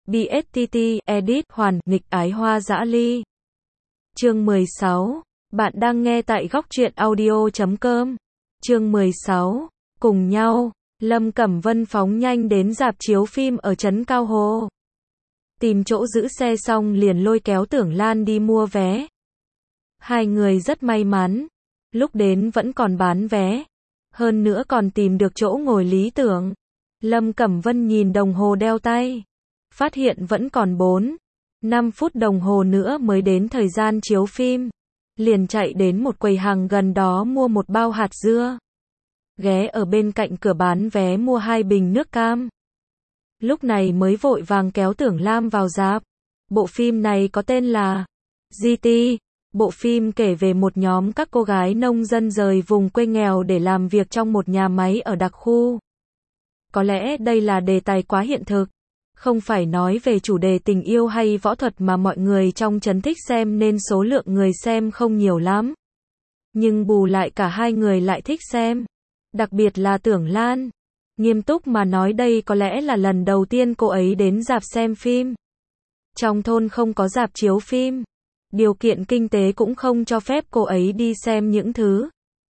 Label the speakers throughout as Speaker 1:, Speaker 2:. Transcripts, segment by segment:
Speaker 1: BSTT, edit, hoàn, nghịch ái hoa dã ly. Chương 16. Bạn đang nghe tại góc truyện audio.com. Chương 16. Cùng nhau, Lâm Cẩm Vân phóng nhanh đến rạp chiếu phim ở trấn Cao Hồ. Tìm chỗ giữ xe xong liền lôi kéo Tưởng Lan đi mua vé. Hai người rất may mắn, lúc đến vẫn còn bán vé. Hơn nữa còn tìm được chỗ ngồi lý tưởng. Lâm Cẩm Vân nhìn đồng hồ đeo tay, phát hiện vẫn còn 4-5 phút đồng hồ nữa mới đến thời gian chiếu phim. Liền chạy đến một quầy hàng gần đó mua một bao hạt dưa. Ghé ở bên cạnh cửa bán vé mua 2 bình nước cam. Lúc này mới vội vàng kéo Tưởng Lam vào rạp. Bộ phim này có tên là GT. Bộ phim kể về một nhóm các cô gái nông dân rời vùng quê nghèo để làm việc trong một nhà máy ở đặc khu. Có lẽ đây là đề tài quá hiện thực. Không phải nói về chủ đề tình yêu hay võ thuật mà mọi người trong trấn thích xem nên số lượng người xem không nhiều lắm. Nhưng bù lại cả hai người lại thích xem. Đặc biệt là Tưởng Lan. Nghiêm túc mà nói đây có lẽ là lần đầu tiên cô ấy đến rạp xem phim. Trong thôn không có rạp chiếu phim. Điều kiện kinh tế cũng không cho phép cô ấy đi xem những thứ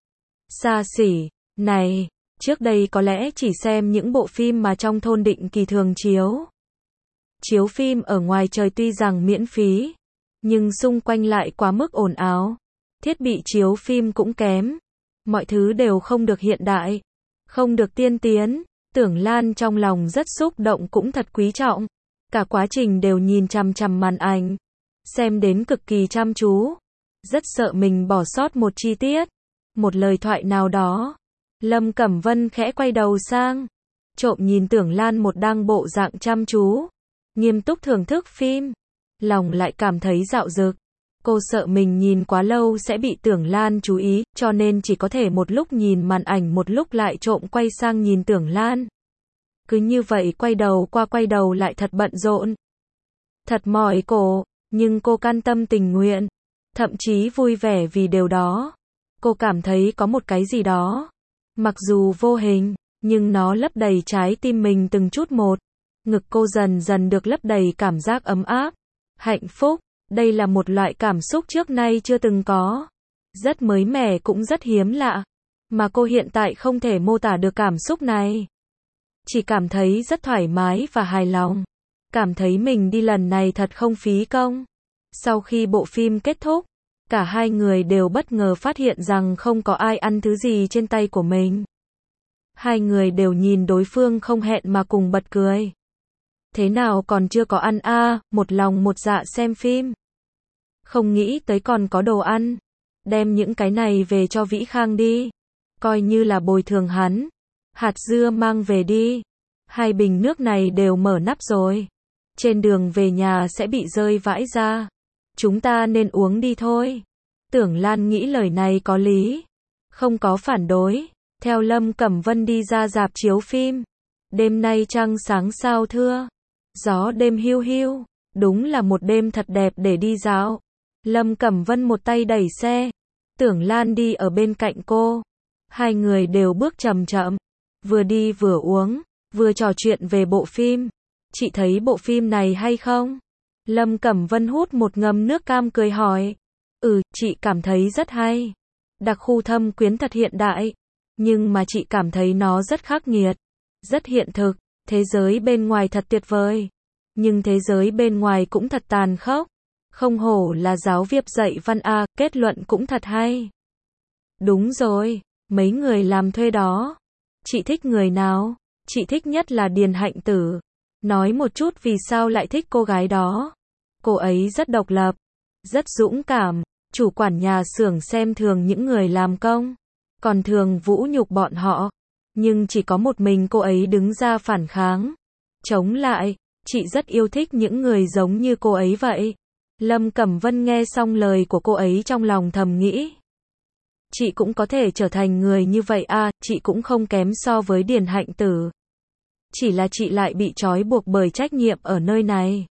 Speaker 1: xa xỉ này. Trước đây có lẽ chỉ xem những bộ phim mà trong thôn định kỳ thường chiếu. Chiếu phim ở ngoài trời tuy rằng miễn phí, nhưng xung quanh lại quá mức ồn ào. Thiết bị chiếu phim cũng kém. Mọi thứ đều không được hiện đại, không được tiên tiến. Tưởng Lan trong lòng rất xúc động cũng thật quý trọng. Cả quá trình đều nhìn chằm chằm màn ảnh, xem đến cực kỳ chăm chú. Rất sợ mình bỏ sót một chi tiết, một lời thoại nào đó. Lâm Cẩm Vân khẽ quay đầu sang, trộm nhìn Tưởng Lan một đang bộ dạng chăm chú, nghiêm túc thưởng thức phim. Lòng lại cảm thấy dạo dực. Cô sợ mình nhìn quá lâu sẽ bị Tưởng Lan chú ý, cho nên chỉ có thể một lúc nhìn màn ảnh một lúc lại trộm quay sang nhìn Tưởng Lan. Cứ như vậy quay đầu qua quay đầu lại thật bận rộn. Thật mỏi cổ, nhưng cô can tâm tình nguyện, thậm chí vui vẻ vì điều đó. Cô cảm thấy có một cái gì đó, mặc dù vô hình, nhưng nó lấp đầy trái tim mình từng chút một. Ngực cô dần dần được lấp đầy cảm giác ấm áp, hạnh phúc. Đây là một loại cảm xúc trước nay chưa từng có. Rất mới mẻ cũng rất hiếm lạ. Mà cô hiện tại không thể mô tả được cảm xúc này. Chỉ cảm thấy rất thoải mái và hài lòng. Cảm thấy mình đi lần này thật không phí công. Sau khi bộ phim kết thúc, cả hai người đều bất ngờ phát hiện rằng không có ai ăn thứ gì trên tay của mình. Hai người đều nhìn đối phương không hẹn mà cùng bật cười. Thế nào còn chưa có ăn à, một lòng một dạ xem phim. Không nghĩ tới còn có đồ ăn. Đem những cái này về cho Vĩ Khang đi. Coi như là bồi thường hắn. Hạt dưa mang về đi. 2 bình nước này đều mở nắp rồi. Trên đường về nhà sẽ bị rơi vãi ra. Chúng ta nên uống đi thôi. Tưởng Lan nghĩ lời này có lý. Không có phản đối. Theo Lâm Cẩm Vân đi ra rạp chiếu phim. Đêm nay trăng sáng sao thưa. Gió đêm hiu hiu. Đúng là một đêm thật đẹp để đi dạo. Lâm Cẩm Vân một tay đẩy xe. Tưởng Lan đi ở bên cạnh cô. Hai người đều bước chậm chậm. Vừa đi vừa uống, vừa trò chuyện về bộ phim. Chị thấy bộ phim này hay không? Lâm Cẩm Vân hút một ngụm nước cam cười hỏi. Chị cảm thấy rất hay. Đặc khu Thâm Quyến thật hiện đại. Nhưng mà chị cảm thấy nó rất khắc nghiệt. Rất hiện thực. Thế giới bên ngoài thật tuyệt vời. Nhưng thế giới bên ngoài cũng thật tàn khốc. Không hổ là giáo viên dạy văn A, kết luận cũng thật hay. Đúng rồi, mấy người làm thuê đó. Chị thích người nào? Chị thích nhất là Điền Hạnh Tử. Nói một chút vì sao lại thích cô gái đó. Cô ấy rất độc lập, rất dũng cảm. Chủ quản nhà xưởng xem thường những người làm công, còn thường vũ nhục bọn họ. Nhưng chỉ có một mình cô ấy đứng ra phản kháng, chống lại. Chị rất yêu thích những người giống như cô ấy vậy. Lâm Cẩm Vân nghe xong lời của cô ấy trong lòng thầm nghĩ. Chị cũng có thể trở thành người như vậy à, chị cũng không kém so với Điền Hạnh Tử. Chỉ là chị lại bị trói buộc bởi trách nhiệm ở nơi này.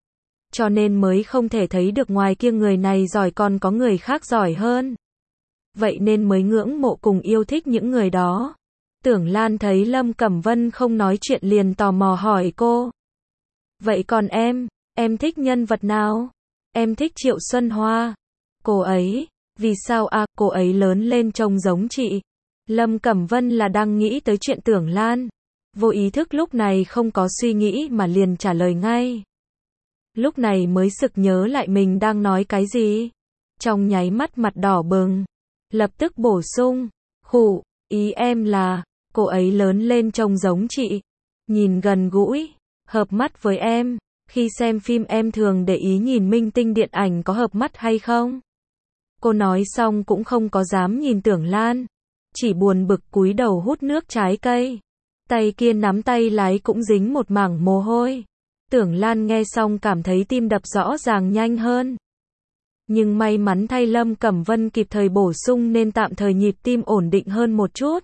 Speaker 1: Cho nên mới không thể thấy được ngoài kia người này giỏi còn có người khác giỏi hơn. Vậy nên mới ngưỡng mộ cùng yêu thích những người đó. Tưởng Lan thấy Lâm Cẩm Vân không nói chuyện liền tò mò hỏi cô. Vậy còn em thích nhân vật nào? Em thích Triệu Xuân Hoa. Cô ấy, vì sao à, cô ấy lớn lên trông giống chị. Lâm Cẩm Vân là đang nghĩ tới chuyện Tưởng Lan. Vô ý thức lúc này không có suy nghĩ mà liền trả lời ngay. Lúc này mới sực nhớ lại mình đang nói cái gì. Trong nháy mắt mặt đỏ bừng. Lập tức bổ sung. Khụ, ý em là, cô ấy lớn lên trông giống chị. Nhìn gần gũi, hợp mắt với em. Khi xem phim em thường để ý nhìn minh tinh điện ảnh có hợp mắt hay không. Cô nói xong cũng không có dám nhìn Tưởng Lan. Chỉ buồn bực cúi đầu hút nước trái cây. Tay kia nắm tay lái cũng dính một mảng mồ hôi. Tưởng Lan nghe xong cảm thấy tim đập rõ ràng nhanh hơn. Nhưng may mắn thay Lâm Cẩm Vân kịp thời bổ sung nên tạm thời nhịp tim ổn định hơn một chút.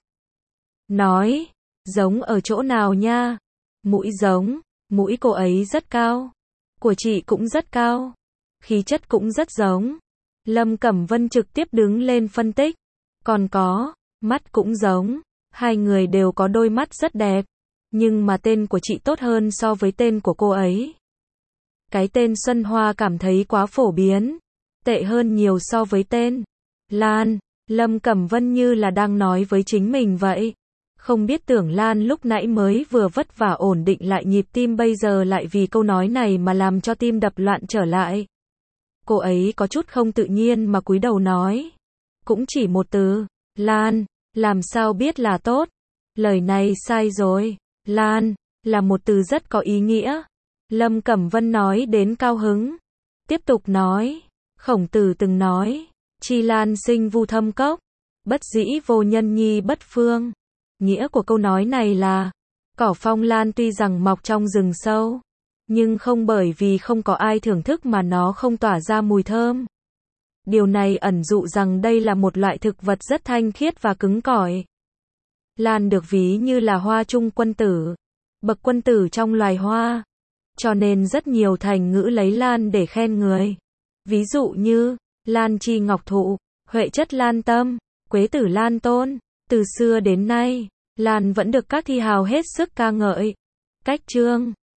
Speaker 1: Nói, giống ở chỗ nào nha? Mũi giống, mũi cô ấy rất cao. Của chị cũng rất cao. Khí chất cũng rất giống. Lâm Cẩm Vân trực tiếp đứng lên phân tích. Còn có, mắt cũng giống. Hai người đều có đôi mắt rất đẹp. Nhưng mà tên của chị tốt hơn so với tên của cô ấy. Cái tên Xuân Hoa cảm thấy quá phổ biến. Tệ hơn nhiều so với tên Lan. Lâm Cẩm Vân như là đang nói với chính mình vậy. Không biết Tưởng Lan lúc nãy mới vừa vất vả ổn định lại nhịp tim bây giờ lại vì câu nói này mà làm cho tim đập loạn trở lại. Cô ấy có chút không tự nhiên mà cúi đầu nói. Cũng chỉ một từ, Lan, làm sao biết là tốt. Lời này sai rồi. Lan, là một từ rất có ý nghĩa. Lâm Cẩm Vân nói đến cao hứng. Tiếp tục nói, Khổng Tử từng nói, chi lan sinh vu thâm cốc, bất dĩ vô nhân nhi bất phương. Nghĩa của câu nói này là, cỏ phong lan tuy rằng mọc trong rừng sâu, nhưng không bởi vì không có ai thưởng thức mà nó không tỏa ra mùi thơm. Điều này ẩn dụ rằng đây là một loại thực vật rất thanh khiết và cứng cỏi. Lan được ví như là hoa trung quân tử, bậc quân tử trong loài hoa. Cho nên rất nhiều thành ngữ lấy lan để khen người. Ví dụ như, lan chi ngọc thụ, huệ chất lan tâm, quế tử lan tôn. Từ xưa đến nay, lan vẫn được các thi hào hết sức ca ngợi. Cách chương